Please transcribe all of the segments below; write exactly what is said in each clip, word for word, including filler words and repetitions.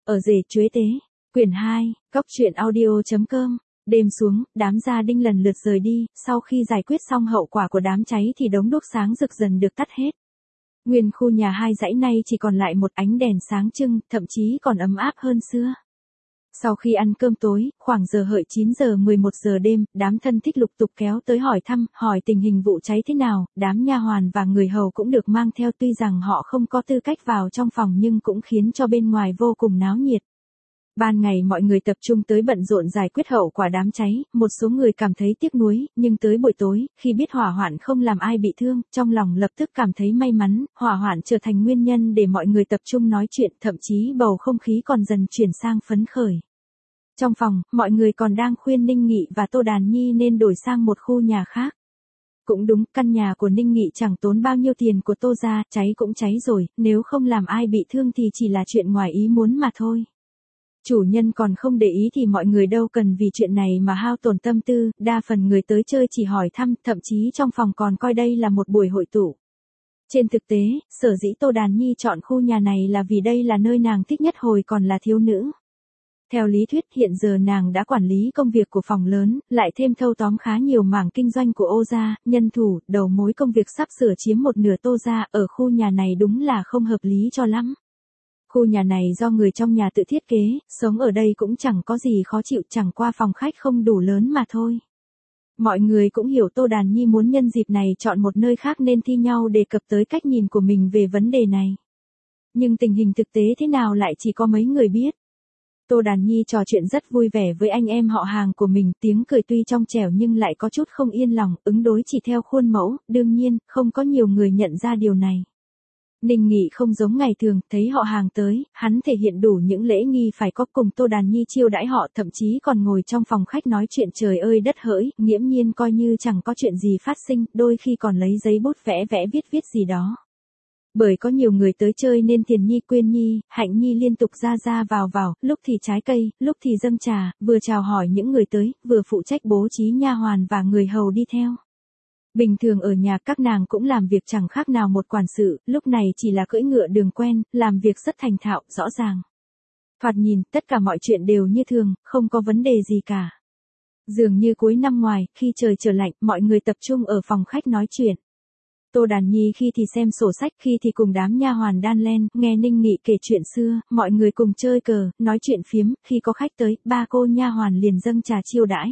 Ở rể chuế tế, quyển hai, cóc truyện audio.com. Đêm xuống, đám gia đinh lần lượt rời đi, sau khi giải quyết xong hậu quả của đám cháy thì đống đuốc sáng rực dần được tắt hết. Nguyên khu nhà hai dãy nay chỉ còn lại một ánh đèn sáng trưng, thậm chí còn ấm áp hơn xưa. Sau khi ăn cơm tối, khoảng giờ hợi chín giờ mười một giờ đêm, đám thân thích lục tục kéo tới hỏi thăm, hỏi tình hình vụ cháy thế nào, đám nha hoàn và người hầu cũng được mang theo, tuy rằng họ không có tư cách vào trong phòng nhưng cũng khiến cho bên ngoài vô cùng náo nhiệt. Ban ngày mọi người tập trung tới bận rộn giải quyết hậu quả đám cháy, một số người cảm thấy tiếc nuối, nhưng tới buổi tối, khi biết hỏa hoạn không làm ai bị thương, trong lòng lập tức cảm thấy may mắn, hỏa hoạn trở thành nguyên nhân để mọi người tập trung nói chuyện, thậm chí bầu không khí còn dần chuyển sang phấn khởi. Trong phòng, mọi người còn đang khuyên Ninh Nghị và Tô Đàn Nhi nên đổi sang một khu nhà khác. Cũng đúng, căn nhà của Ninh Nghị chẳng tốn bao nhiêu tiền của Tô gia, cháy cũng cháy rồi, nếu không làm ai bị thương thì chỉ là chuyện ngoài ý muốn mà thôi. Chủ nhân còn không để ý thì mọi người đâu cần vì chuyện này mà hao tổn tâm tư, đa phần người tới chơi chỉ hỏi thăm, thậm chí trong phòng còn coi đây là một buổi hội tụ. Trên thực tế, sở dĩ Tô Đàn Nhi chọn khu nhà này là vì đây là nơi nàng thích nhất hồi còn là thiếu nữ. Theo lý thuyết hiện giờ nàng đã quản lý công việc của phòng lớn, lại thêm thâu tóm khá nhiều mảng kinh doanh của Ô gia, nhân thủ, đầu mối công việc sắp sửa chiếm một nửa Tô gia, ở khu nhà này đúng là không hợp lý cho lắm. Khu nhà này do người trong nhà tự thiết kế, sống ở đây cũng chẳng có gì khó chịu, chẳng qua phòng khách không đủ lớn mà thôi. Mọi người cũng hiểu Tô Đàn Nhi muốn nhân dịp này chọn một nơi khác nên thi nhau đề cập tới cách nhìn của mình về vấn đề này. Nhưng tình hình thực tế thế nào lại chỉ có mấy người biết. Tô Đàn Nhi trò chuyện rất vui vẻ với anh em họ hàng của mình, tiếng cười tuy trong trẻo nhưng lại có chút không yên lòng, ứng đối chỉ theo khuôn mẫu, đương nhiên, không có nhiều người nhận ra điều này. Ninh Nghị không giống ngày thường, thấy họ hàng tới, hắn thể hiện đủ những lễ nghi phải có, cùng Tô Đàn Nhi chiêu đãi họ, thậm chí còn ngồi trong phòng khách nói chuyện trời ơi đất hỡi, nghiễm nhiên coi như chẳng có chuyện gì phát sinh, đôi khi còn lấy giấy bút vẽ vẽ viết viết gì đó. Bởi có nhiều người tới chơi nên Tiền Nhi, Quyên Nhi, Hạnh Nhi liên tục ra ra vào vào, lúc thì trái cây, lúc thì dâng trà, vừa chào hỏi những người tới, vừa phụ trách bố trí nha hoàn và người hầu đi theo. Bình thường ở nhà các nàng cũng làm việc chẳng khác nào một quản sự, lúc này chỉ là cưỡi ngựa đường quen, làm việc rất thành thạo, rõ ràng. Thoạt nhìn, tất cả mọi chuyện đều như thường, không có vấn đề gì cả. Dường như cuối năm ngoài, khi trời trở lạnh, mọi người tập trung ở phòng khách nói chuyện. Tô Đàn Nhi khi thì xem sổ sách, khi thì cùng đám nha hoàn đan len, nghe Ninh Nghị kể chuyện xưa, mọi người cùng chơi cờ, nói chuyện phiếm, khi có khách tới, ba cô nha hoàn liền dâng trà chiêu đãi.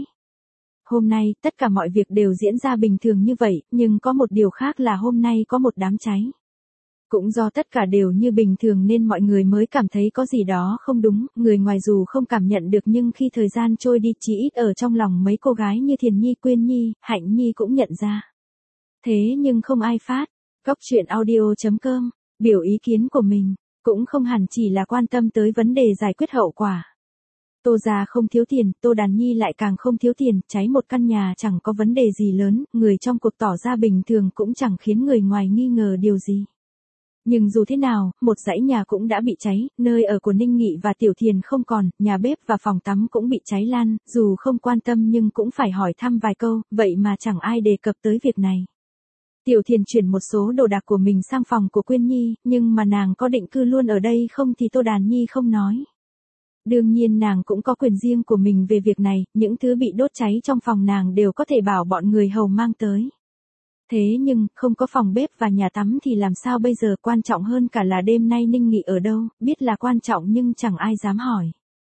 Hôm nay, tất cả mọi việc đều diễn ra bình thường như vậy, nhưng có một điều khác là hôm nay có một đám cháy. Cũng do tất cả đều như bình thường nên mọi người mới cảm thấy có gì đó không đúng, người ngoài dù không cảm nhận được nhưng khi thời gian trôi đi chỉ ít ở trong lòng mấy cô gái như Thiền Nhi, Quyên Nhi, Hạnh Nhi cũng nhận ra. Thế nhưng không ai phát, cóc truyện audio.com, biểu ý kiến của mình, cũng không hẳn chỉ là quan tâm tới vấn đề giải quyết hậu quả. Tô gia không thiếu tiền, Tô Đàn Nhi lại càng không thiếu tiền, cháy một căn nhà chẳng có vấn đề gì lớn, người trong cuộc tỏ ra bình thường cũng chẳng khiến người ngoài nghi ngờ điều gì. Nhưng dù thế nào, một dãy nhà cũng đã bị cháy, nơi ở của Ninh Nghị và Tiểu Thiền không còn, nhà bếp và phòng tắm cũng bị cháy lan, dù không quan tâm nhưng cũng phải hỏi thăm vài câu, vậy mà chẳng ai đề cập tới việc này. Tiểu Thiền chuyển một số đồ đạc của mình sang phòng của Quyên Nhi, nhưng mà nàng có định cư luôn ở đây không thì Tô Đàn Nhi không nói. Đương nhiên nàng cũng có quyền riêng của mình về việc này, những thứ bị đốt cháy trong phòng nàng đều có thể bảo bọn người hầu mang tới. Thế nhưng, không có phòng bếp và nhà tắm thì làm sao bây giờ, quan trọng hơn cả là đêm nay Ninh Nghị ở đâu, biết là quan trọng nhưng chẳng ai dám hỏi.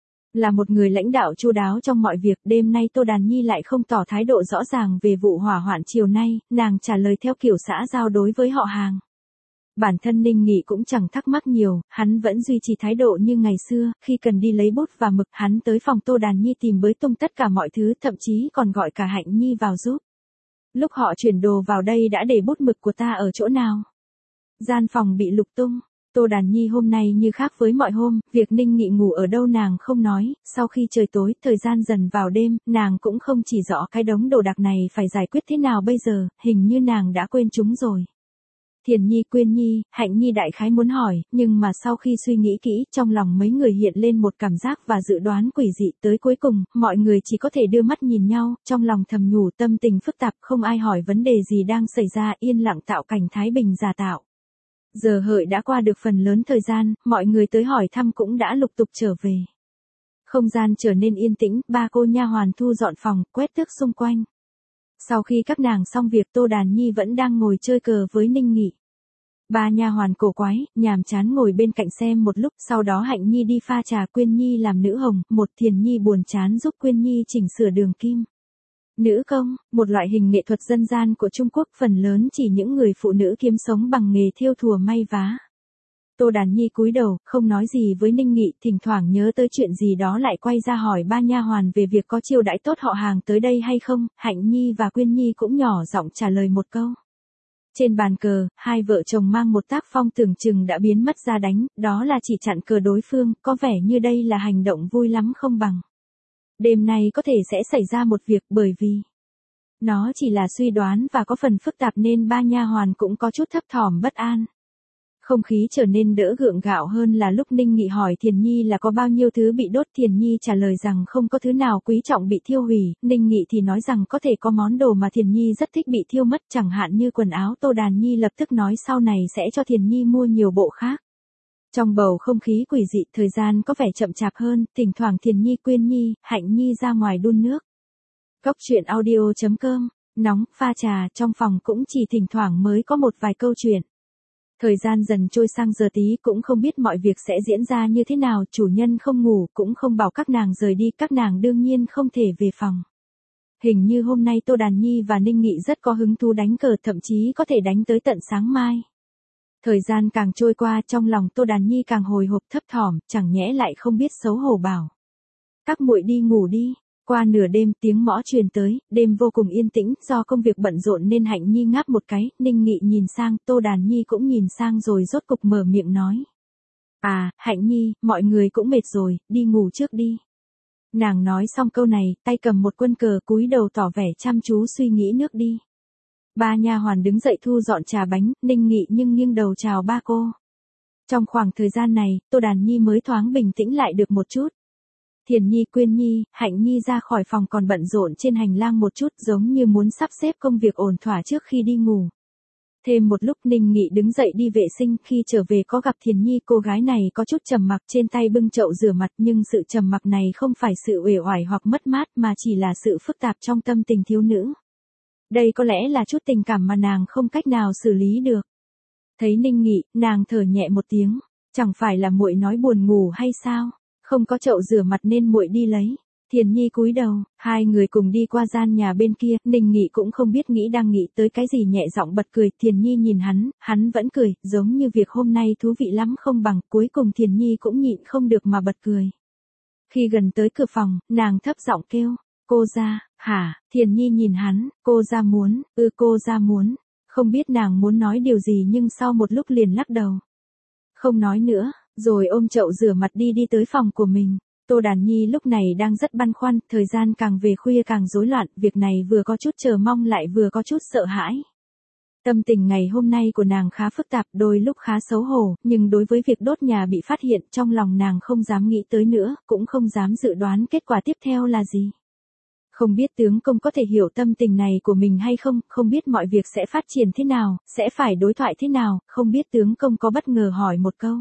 Là một người lãnh đạo chu đáo trong mọi việc, đêm nay Tô Đàn Nhi lại không tỏ thái độ rõ ràng về vụ hỏa hoạn chiều nay, nàng trả lời theo kiểu xã giao đối với họ hàng. Bản thân Ninh Nghị cũng chẳng thắc mắc nhiều, hắn vẫn duy trì thái độ như ngày xưa, khi cần đi lấy bút và mực, hắn tới phòng Tô Đàn Nhi tìm bới tung tất cả mọi thứ, thậm chí còn gọi cả Hạnh Nhi vào giúp. Lúc họ chuyển đồ vào đây đã để bút mực của ta ở chỗ nào? Gian phòng bị lục tung. Tô Đàn Nhi hôm nay như khác với mọi hôm, việc Ninh Nghị ngủ ở đâu nàng không nói, sau khi trời tối, thời gian dần vào đêm, nàng cũng không chỉ rõ cái đống đồ đạc này phải giải quyết thế nào bây giờ, hình như nàng đã quên chúng rồi. Thiền Nhi, Quyên Nhi, Hạnh Nhi đại khái muốn hỏi, nhưng mà sau khi suy nghĩ kỹ, trong lòng mấy người hiện lên một cảm giác và dự đoán quỷ dị, tới cuối cùng, mọi người chỉ có thể đưa mắt nhìn nhau, trong lòng thầm nhủ tâm tình phức tạp, không ai hỏi vấn đề gì đang xảy ra, yên lặng tạo cảnh thái bình giả tạo. Giờ hợi đã qua được phần lớn thời gian, mọi người tới hỏi thăm cũng đã lục tục trở về. Không gian trở nên yên tĩnh, ba cô nha hoàn thu dọn phòng, quét tước xung quanh. Sau khi các nàng xong việc, Tô Đàn Nhi vẫn đang ngồi chơi cờ với Ninh Nghị. Ba nha hoàn cổ quái, nhàm chán ngồi bên cạnh xem một lúc, sau đó Hạnh Nhi đi pha trà, Quyên Nhi làm nữ hồng, một Thiền Nhi buồn chán giúp Quyên Nhi chỉnh sửa đường kim. Nữ công, một loại hình nghệ thuật dân gian của Trung Quốc, phần lớn chỉ những người phụ nữ kiếm sống bằng nghề thêu thùa may vá. Tô Đàn Nhi cúi đầu, không nói gì với Ninh Nghị, thỉnh thoảng nhớ tới chuyện gì đó lại quay ra hỏi ba nha hoàn về việc có chiêu đãi tốt họ hàng tới đây hay không. Hạnh Nhi và Quyên Nhi cũng nhỏ giọng trả lời một câu. Trên bàn cờ, hai vợ chồng mang một tác phong tưởng chừng đã biến mất ra đánh, đó là chỉ chặn cờ đối phương, có vẻ như đây là hành động vui lắm không bằng. Đêm nay có thể sẽ xảy ra một việc, bởi vì nó chỉ là suy đoán và có phần phức tạp nên ba nha hoàn cũng có chút thấp thỏm bất an. Không khí trở nên đỡ gượng gạo hơn là lúc Ninh Nghị hỏi Thiền Nhi là có bao nhiêu thứ bị đốt. Thiền Nhi trả lời rằng không có thứ nào quý trọng bị thiêu hủy, Ninh Nghị thì nói rằng có thể có món đồ mà Thiền Nhi rất thích bị thiêu mất, chẳng hạn như quần áo. Tô Đàn Nhi lập tức nói sau này sẽ cho Thiền Nhi mua nhiều bộ khác. Trong bầu không khí quỷ dị, thời gian có vẻ chậm chạp hơn, thỉnh thoảng Thiền Nhi, Quyên Nhi, Hạnh Nhi ra ngoài đun nước. Cốc truyện audio chấm com, nóng, pha trà, trong phòng cũng chỉ thỉnh thoảng mới có một vài câu chuyện. Thời gian dần trôi sang giờ tí, cũng không biết mọi việc sẽ diễn ra như thế nào, chủ nhân không ngủ, cũng không bảo các nàng rời đi, các nàng đương nhiên không thể về phòng. Hình như hôm nay Tô Đàn Nhi và Ninh Nghị rất có hứng thú đánh cờ, thậm chí có thể đánh tới tận sáng mai. Thời gian càng trôi qua, trong lòng Tô Đàn Nhi càng hồi hộp thấp thỏm, chẳng nhẽ lại không biết xấu hổ bảo. Các muội đi ngủ đi. Qua nửa đêm, tiếng mõ truyền tới, đêm vô cùng yên tĩnh, do công việc bận rộn nên Hạnh Nhi ngáp một cái, Ninh Nghị nhìn sang, Tô Đàn Nhi cũng nhìn sang rồi rốt cục mở miệng nói. À, Hạnh Nhi, mọi người cũng mệt rồi, đi ngủ trước đi. Nàng nói xong câu này, tay cầm một quân cờ, cúi đầu tỏ vẻ chăm chú suy nghĩ nước đi. Ba nha hoàn đứng dậy thu dọn trà bánh, Ninh Nghị nhưng nghiêng đầu chào ba cô. Trong khoảng thời gian này, Tô Đàn Nhi mới thoáng bình tĩnh lại được một chút. Thiền Nhi, Quyên Nhi, Hạnh Nhi ra khỏi phòng còn bận rộn trên hành lang một chút, giống như muốn sắp xếp công việc ổn thỏa trước khi đi ngủ. Thêm một lúc Ninh Nghị đứng dậy đi vệ sinh, khi trở về có gặp Thiền Nhi, cô gái này có chút trầm mặc, trên tay bưng chậu rửa mặt, nhưng sự trầm mặc này không phải sự uể oải hoặc mất mát mà chỉ là sự phức tạp trong tâm tình thiếu nữ. Đây có lẽ là chút tình cảm mà nàng không cách nào xử lý được. Thấy Ninh Nghị, nàng thở nhẹ một tiếng, chẳng phải là muội nói buồn ngủ hay sao? Không có chậu rửa mặt nên muội đi lấy. Thiền Nhi cúi đầu, hai người cùng đi qua gian nhà bên kia, Ninh Nghị cũng không biết nghĩ đang nghĩ tới cái gì, nhẹ giọng bật cười. Thiền Nhi nhìn hắn, hắn vẫn cười, giống như việc hôm nay thú vị lắm không bằng, cuối cùng Thiền Nhi cũng nhịn không được mà bật cười. Khi gần tới cửa phòng, nàng thấp giọng kêu, cô ra, hả? Thiền Nhi nhìn hắn, cô ra muốn, ư cô ra muốn, không biết nàng muốn nói điều gì nhưng sau một lúc liền lắc đầu. Không nói nữa. Rồi ôm chậu rửa mặt đi đi tới phòng của mình. Tô Đàn Nhi lúc này đang rất băn khoăn, thời gian càng về khuya càng rối loạn, việc này vừa có chút chờ mong lại vừa có chút sợ hãi. Tâm tình ngày hôm nay của nàng khá phức tạp, đôi lúc khá xấu hổ, nhưng đối với việc đốt nhà bị phát hiện, trong lòng nàng không dám nghĩ tới nữa, cũng không dám dự đoán kết quả tiếp theo là gì. Không biết tướng công có thể hiểu tâm tình này của mình hay không, không biết mọi việc sẽ phát triển thế nào, sẽ phải đối thoại thế nào, không biết tướng công có bất ngờ hỏi một câu.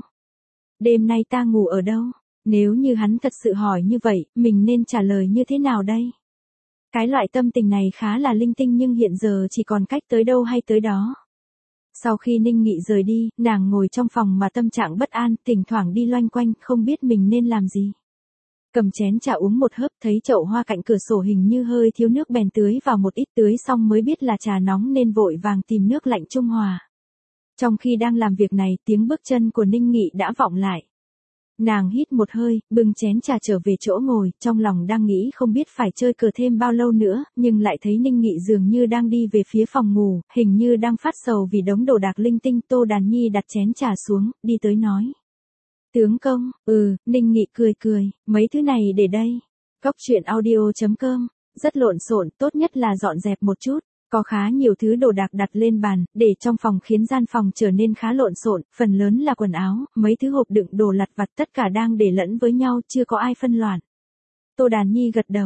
Đêm nay ta ngủ ở đâu? Nếu như hắn thật sự hỏi như vậy, mình nên trả lời như thế nào đây? Cái loại tâm tình này khá là linh tinh nhưng hiện giờ chỉ còn cách tới đâu hay tới đó. Sau khi Ninh Nghị rời đi, nàng ngồi trong phòng mà tâm trạng bất an, thỉnh thoảng đi loanh quanh, không biết mình nên làm gì. Cầm chén trà uống một hớp, thấy chậu hoa cạnh cửa sổ hình như hơi thiếu nước bèn tưới vào một ít, tưới xong mới biết là trà nóng nên vội vàng tìm nước lạnh trung hòa. Trong khi đang làm việc này, tiếng bước chân của Ninh Nghị đã vọng lại. Nàng hít một hơi, bưng chén trà trở về chỗ ngồi, trong lòng đang nghĩ không biết phải chơi cờ thêm bao lâu nữa, nhưng lại thấy Ninh Nghị dường như đang đi về phía phòng ngủ, hình như đang phát sầu vì đống đồ đạc linh tinh. Tô Đàn Nhi đặt chén trà xuống, đi tới nói. Tướng công, ừ, Ninh Nghị cười cười, mấy thứ này để đây. Cốc truyện audio chấm com, rất lộn xộn, tốt nhất là dọn dẹp một chút. Có khá nhiều thứ đồ đạc đặt lên bàn, để trong phòng khiến gian phòng trở nên khá lộn xộn, phần lớn là quần áo, mấy thứ hộp đựng đồ lặt vặt tất cả đang để lẫn với nhau, chưa có ai phân loạn. Tô Đàn Nhi gật đầu,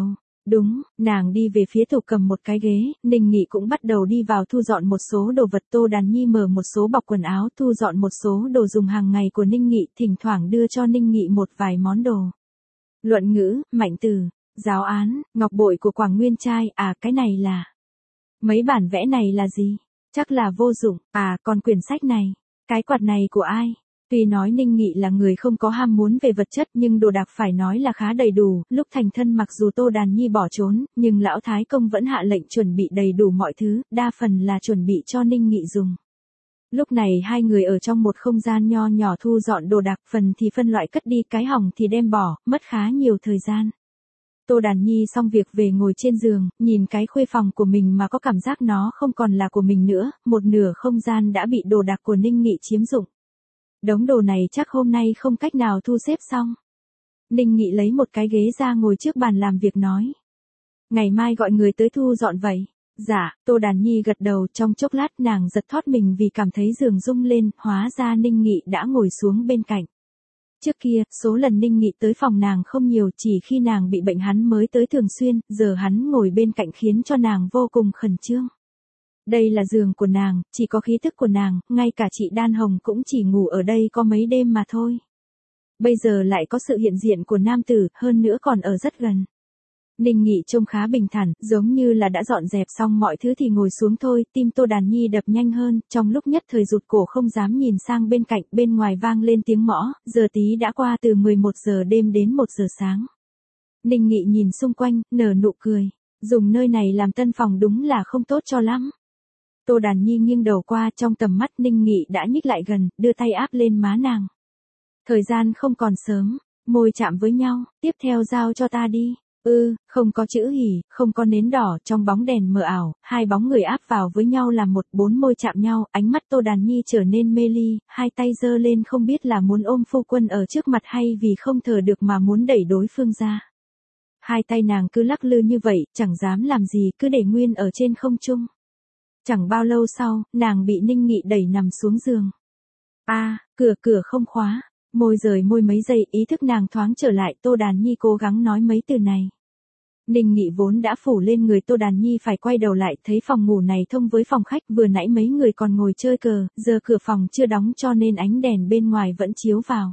Đúng, nàng đi về phía tủ cầm một cái ghế, Ninh Nghị cũng bắt đầu đi vào thu dọn một số đồ vật. Tô Đàn Nhi mở một số bọc quần áo, thu dọn một số đồ dùng hàng ngày của Ninh Nghị, thỉnh thoảng đưa cho Ninh Nghị một vài món đồ. Luận ngữ, mạnh từ, giáo án, ngọc bội của Quảng Nguyên trai, à cái này là... Mấy bản vẽ này là gì? Chắc là vô dụng, à còn quyển sách này, cái quạt này của ai? Tuy nói Ninh Nghị là người không có ham muốn về vật chất nhưng đồ đạc phải nói là khá đầy đủ, lúc thành thân mặc dù Tô Đàn Nhi bỏ trốn, nhưng lão Thái Công vẫn hạ lệnh chuẩn bị đầy đủ mọi thứ, đa phần là chuẩn bị cho Ninh Nghị dùng. Lúc này hai người ở trong một không gian nho nhỏ thu dọn đồ đạc, phần thì phân loại cất đi, cái hỏng thì đem bỏ, mất khá nhiều thời gian. Tô Đàn Nhi xong việc về ngồi trên giường, nhìn cái khuê phòng của mình mà có cảm giác nó không còn là của mình nữa, một nửa không gian đã bị đồ đạc của Ninh Nghị chiếm dụng. Đống đồ này chắc hôm nay không cách nào thu xếp xong. Ninh Nghị lấy một cái ghế ra ngồi trước bàn làm việc nói. Ngày mai gọi người tới thu dọn vậy. Dạ, Tô Đàn Nhi gật đầu, trong chốc lát nàng giật thót mình vì cảm thấy giường rung lên, hóa ra Ninh Nghị đã ngồi xuống bên cạnh. Trước kia, số lần Ninh Nghị tới phòng nàng không nhiều, chỉ khi nàng bị bệnh hắn mới tới thường xuyên, giờ hắn ngồi bên cạnh khiến cho nàng vô cùng khẩn trương. Đây là giường của nàng, chỉ có khí thức của nàng, ngay cả chị Đan Hồng cũng chỉ ngủ ở đây có mấy đêm mà thôi. Bây giờ lại có sự hiện diện của nam tử, hơn nữa còn ở rất gần. Ninh Nghị trông khá bình thản, giống như là đã dọn dẹp xong mọi thứ thì ngồi xuống thôi, tim Tô Đàn Nhi đập nhanh hơn, trong lúc nhất thời rụt cổ không dám nhìn sang bên cạnh, bên ngoài vang lên tiếng mõ, giờ tí đã qua từ mười một giờ đêm đến một giờ sáng. Ninh Nghị nhìn xung quanh, nở nụ cười, dùng nơi này làm tân phòng đúng là không tốt cho lắm. Tô Đàn Nhi nghiêng đầu qua, trong tầm mắt Ninh Nghị đã nhích lại gần, đưa tay áp lên má nàng. Thời gian không còn sớm, môi chạm với nhau, tiếp theo giao cho ta đi. Ừ, không có chữ hỉ, không có nến đỏ, trong bóng đèn mờ ảo, hai bóng người áp vào với nhau làm một, bốn môi chạm nhau, ánh mắt Tô Đàn Nhi trở nên mê ly, hai tay giơ lên không biết là muốn ôm phu quân ở trước mặt hay vì không thở được mà muốn đẩy đối phương ra. Hai tay nàng cứ lắc lư như vậy, chẳng dám làm gì, cứ để nguyên ở trên không trung. Chẳng bao lâu sau, nàng bị Ninh Nghị đẩy nằm xuống giường. A, à, cửa cửa không khóa. Môi rời môi mấy giây, ý thức nàng thoáng trở lại, Tô Đàn Nhi cố gắng nói mấy từ này. Ninh Nghị vốn đã phủ lên người Tô Đàn Nhi phải quay đầu lại, thấy phòng ngủ này thông với phòng khách, vừa nãy mấy người còn ngồi chơi cờ, giờ cửa phòng chưa đóng cho nên ánh đèn bên ngoài vẫn chiếu vào.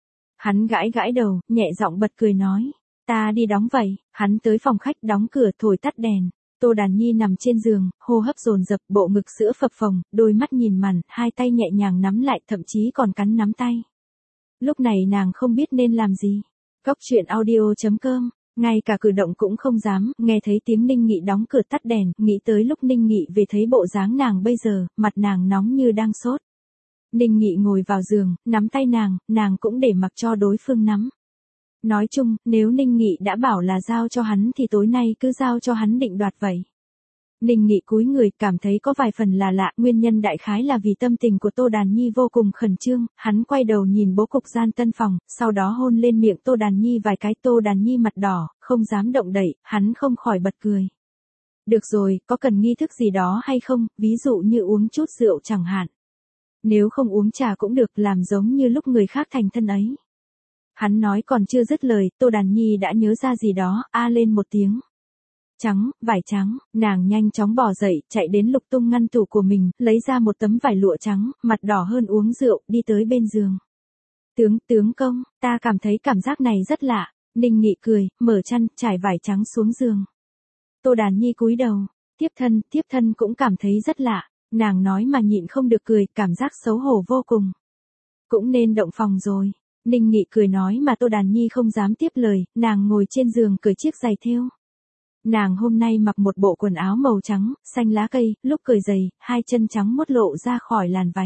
Hắn gãi gãi đầu, nhẹ giọng bật cười nói, ta đi đóng vậy. Hắn tới phòng khách đóng cửa, thổi tắt đèn. Tô Đàn Nhi nằm trên giường, hô hấp dồn dập, bộ ngực sữa phập phồng, đôi mắt nhìn màn, hai tay nhẹ nhàng nắm lại, thậm chí còn cắn nắm tay. Lúc này nàng không biết nên làm gì. Góc truyện audio chấm com, ngay cả cử động cũng không dám, nghe thấy tiếng Ninh Nghị đóng cửa tắt đèn, nghĩ tới lúc Ninh Nghị về thấy bộ dáng nàng bây giờ, mặt nàng nóng như đang sốt. Ninh Nghị ngồi vào giường, nắm tay nàng, nàng cũng để mặc cho đối phương nắm. Nói chung, nếu Ninh Nghị đã bảo là giao cho hắn thì tối nay cứ giao cho hắn định đoạt vậy. Ninh Nghị cúi người, cảm thấy có vài phần là lạ, nguyên nhân đại khái là vì tâm tình của Tô Đàn Nhi vô cùng khẩn trương, hắn quay đầu nhìn bố cục gian tân phòng, sau đó hôn lên miệng Tô Đàn Nhi vài cái. Tô Đàn Nhi mặt đỏ, không dám động đậy, hắn không khỏi bật cười. Được rồi, có cần nghi thức gì đó hay không, ví dụ như uống chút rượu chẳng hạn. Nếu không uống trà cũng được, làm giống như lúc người khác thành thân ấy. Hắn nói còn chưa dứt lời, Tô Đàn Nhi đã nhớ ra gì đó, a lên một tiếng. Trắng, vải trắng, nàng nhanh chóng bò dậy, chạy đến lục tung ngăn tủ của mình, lấy ra một tấm vải lụa trắng, mặt đỏ hơn uống rượu, đi tới bên giường. Tướng, tướng công, ta cảm thấy cảm giác này rất lạ. Ninh Nghị cười, mở chăn, trải vải trắng xuống giường. Tô Đàn Nhi cúi đầu, tiếp thân, tiếp thân cũng cảm thấy rất lạ. Nàng nói mà nhịn không được cười, cảm giác xấu hổ vô cùng. Cũng nên động phòng rồi. Ninh Nghị cười nói mà Tô Đàn Nhi không dám tiếp lời, nàng ngồi trên giường cởi chiếc giày thêu. Nàng hôm nay mặc một bộ quần áo màu trắng, xanh lá cây, lúc cởi giày, hai chân trắng muốt lộ ra khỏi làn váy.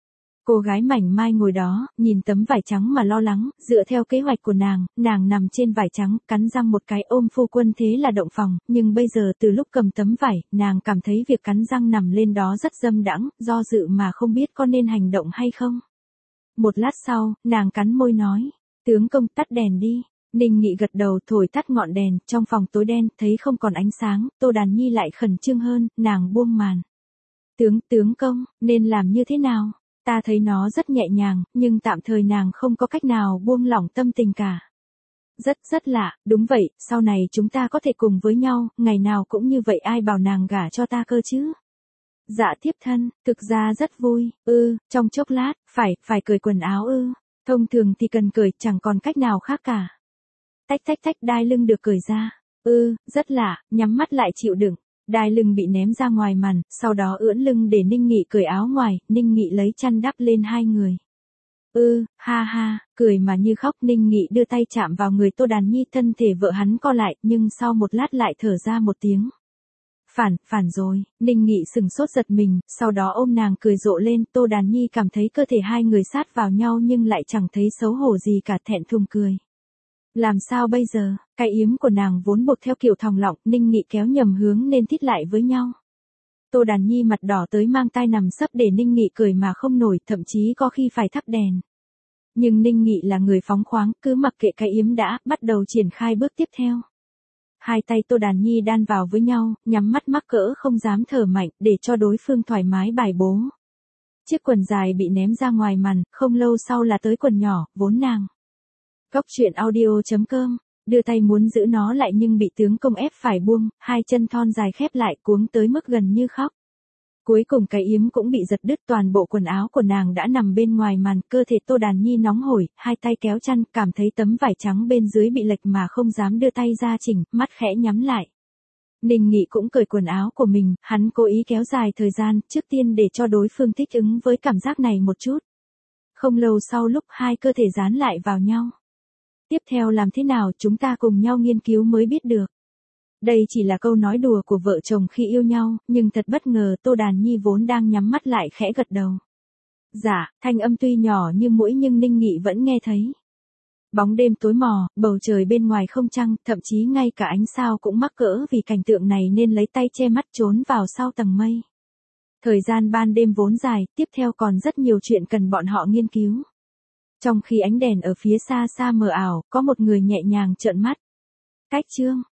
Cô gái mảnh mai ngồi đó, nhìn tấm vải trắng mà lo lắng, dựa theo kế hoạch của nàng, nàng nằm trên vải trắng, cắn răng một cái ôm phu quân thế là động phòng, nhưng bây giờ từ lúc cầm tấm vải, nàng cảm thấy việc cắn răng nằm lên đó rất dâm đãng, do dự mà không biết có nên hành động hay không. Một lát sau, nàng cắn môi nói, tướng công tắt đèn đi. Ninh Nghị gật đầu thổi tắt ngọn đèn, trong phòng tối đen, thấy không còn ánh sáng, Tô Đàn Nhi lại khẩn trương hơn, nàng buông màn. Tướng, tướng công, nên làm như thế nào? Ta thấy nó rất nhẹ nhàng, nhưng tạm thời nàng không có cách nào buông lỏng tâm tình cả. rất rất lạ, đúng vậy, sau này chúng ta có thể cùng với nhau, ngày nào cũng như vậy ai bảo nàng gả cho ta cơ chứ. Dạ thiếp thân, thực ra rất vui, ư, trong chốc lát, phải, phải cởi quần áo ư, thông thường thì cần cởi, chẳng còn cách nào khác cả. Tách tách tách đai lưng được cởi ra, ư, rất lạ, nhắm mắt lại chịu đựng, đai lưng bị ném ra ngoài màn, sau đó ưỡn lưng để Ninh Nghị cởi áo ngoài, Ninh Nghị lấy chăn đắp lên hai người. Ư, ha ha, cười mà như khóc. Ninh Nghị đưa tay chạm vào người Tô Đàn Nhi, thân thể vợ hắn co lại, nhưng sau một lát lại thở ra một tiếng. Phản, phản rồi, Ninh Nghị sừng sốt giật mình, sau đó ôm nàng cười rộ lên. Tô Đàn Nhi cảm thấy cơ thể hai người sát vào nhau nhưng lại chẳng thấy xấu hổ gì cả, thẹn thùng cười. Làm sao bây giờ, cái yếm của nàng vốn buộc theo kiểu thòng lọng, Ninh Nghị kéo nhầm hướng nên thít lại với nhau. Tô Đàn Nhi mặt đỏ tới mang tai nằm sấp để Ninh Nghị cười mà không nổi, thậm chí có khi phải thắp đèn. Nhưng Ninh Nghị là người phóng khoáng, cứ mặc kệ cái yếm đã, bắt đầu triển khai bước tiếp theo. Hai tay Tô Đàn Nhi đan vào với nhau, nhắm mắt mắc cỡ không dám thở mạnh, để cho đối phương thoải mái bài bố. Chiếc quần dài bị ném ra ngoài màn, không lâu sau là tới quần nhỏ, vốn nàng. Góc truyện audio chấm com, đưa tay muốn giữ nó lại nhưng bị tướng công ép phải buông, hai chân thon dài khép lại cuống tới mức gần như khóc. Cuối cùng cái yếm cũng bị giật đứt, toàn bộ quần áo của nàng đã nằm bên ngoài màn, cơ thể Tô Đàn Nhi nóng hổi, hai tay kéo chăn, cảm thấy tấm vải trắng bên dưới bị lệch mà không dám đưa tay ra chỉnh, mắt khẽ nhắm lại. Ninh Nghị cũng cởi quần áo của mình, hắn cố ý kéo dài thời gian, trước tiên để cho đối phương thích ứng với cảm giác này một chút. Không lâu sau lúc hai cơ thể dán lại vào nhau. Tiếp theo làm thế nào chúng ta cùng nhau nghiên cứu mới biết được. Đây chỉ là câu nói đùa của vợ chồng khi yêu nhau, nhưng thật bất ngờ Tô Đàn Nhi vốn đang nhắm mắt lại khẽ gật đầu. Dạ, thanh âm tuy nhỏ như muỗi nhưng Ninh Nghị vẫn nghe thấy. Bóng đêm tối mò, bầu trời bên ngoài không trăng, thậm chí ngay cả ánh sao cũng mắc cỡ vì cảnh tượng này nên lấy tay che mắt trốn vào sau tầng mây. Thời gian ban đêm vốn dài, tiếp theo còn rất nhiều chuyện cần bọn họ nghiên cứu. Trong khi ánh đèn ở phía xa xa mờ ảo, có một người nhẹ nhàng trợn mắt. Cách chương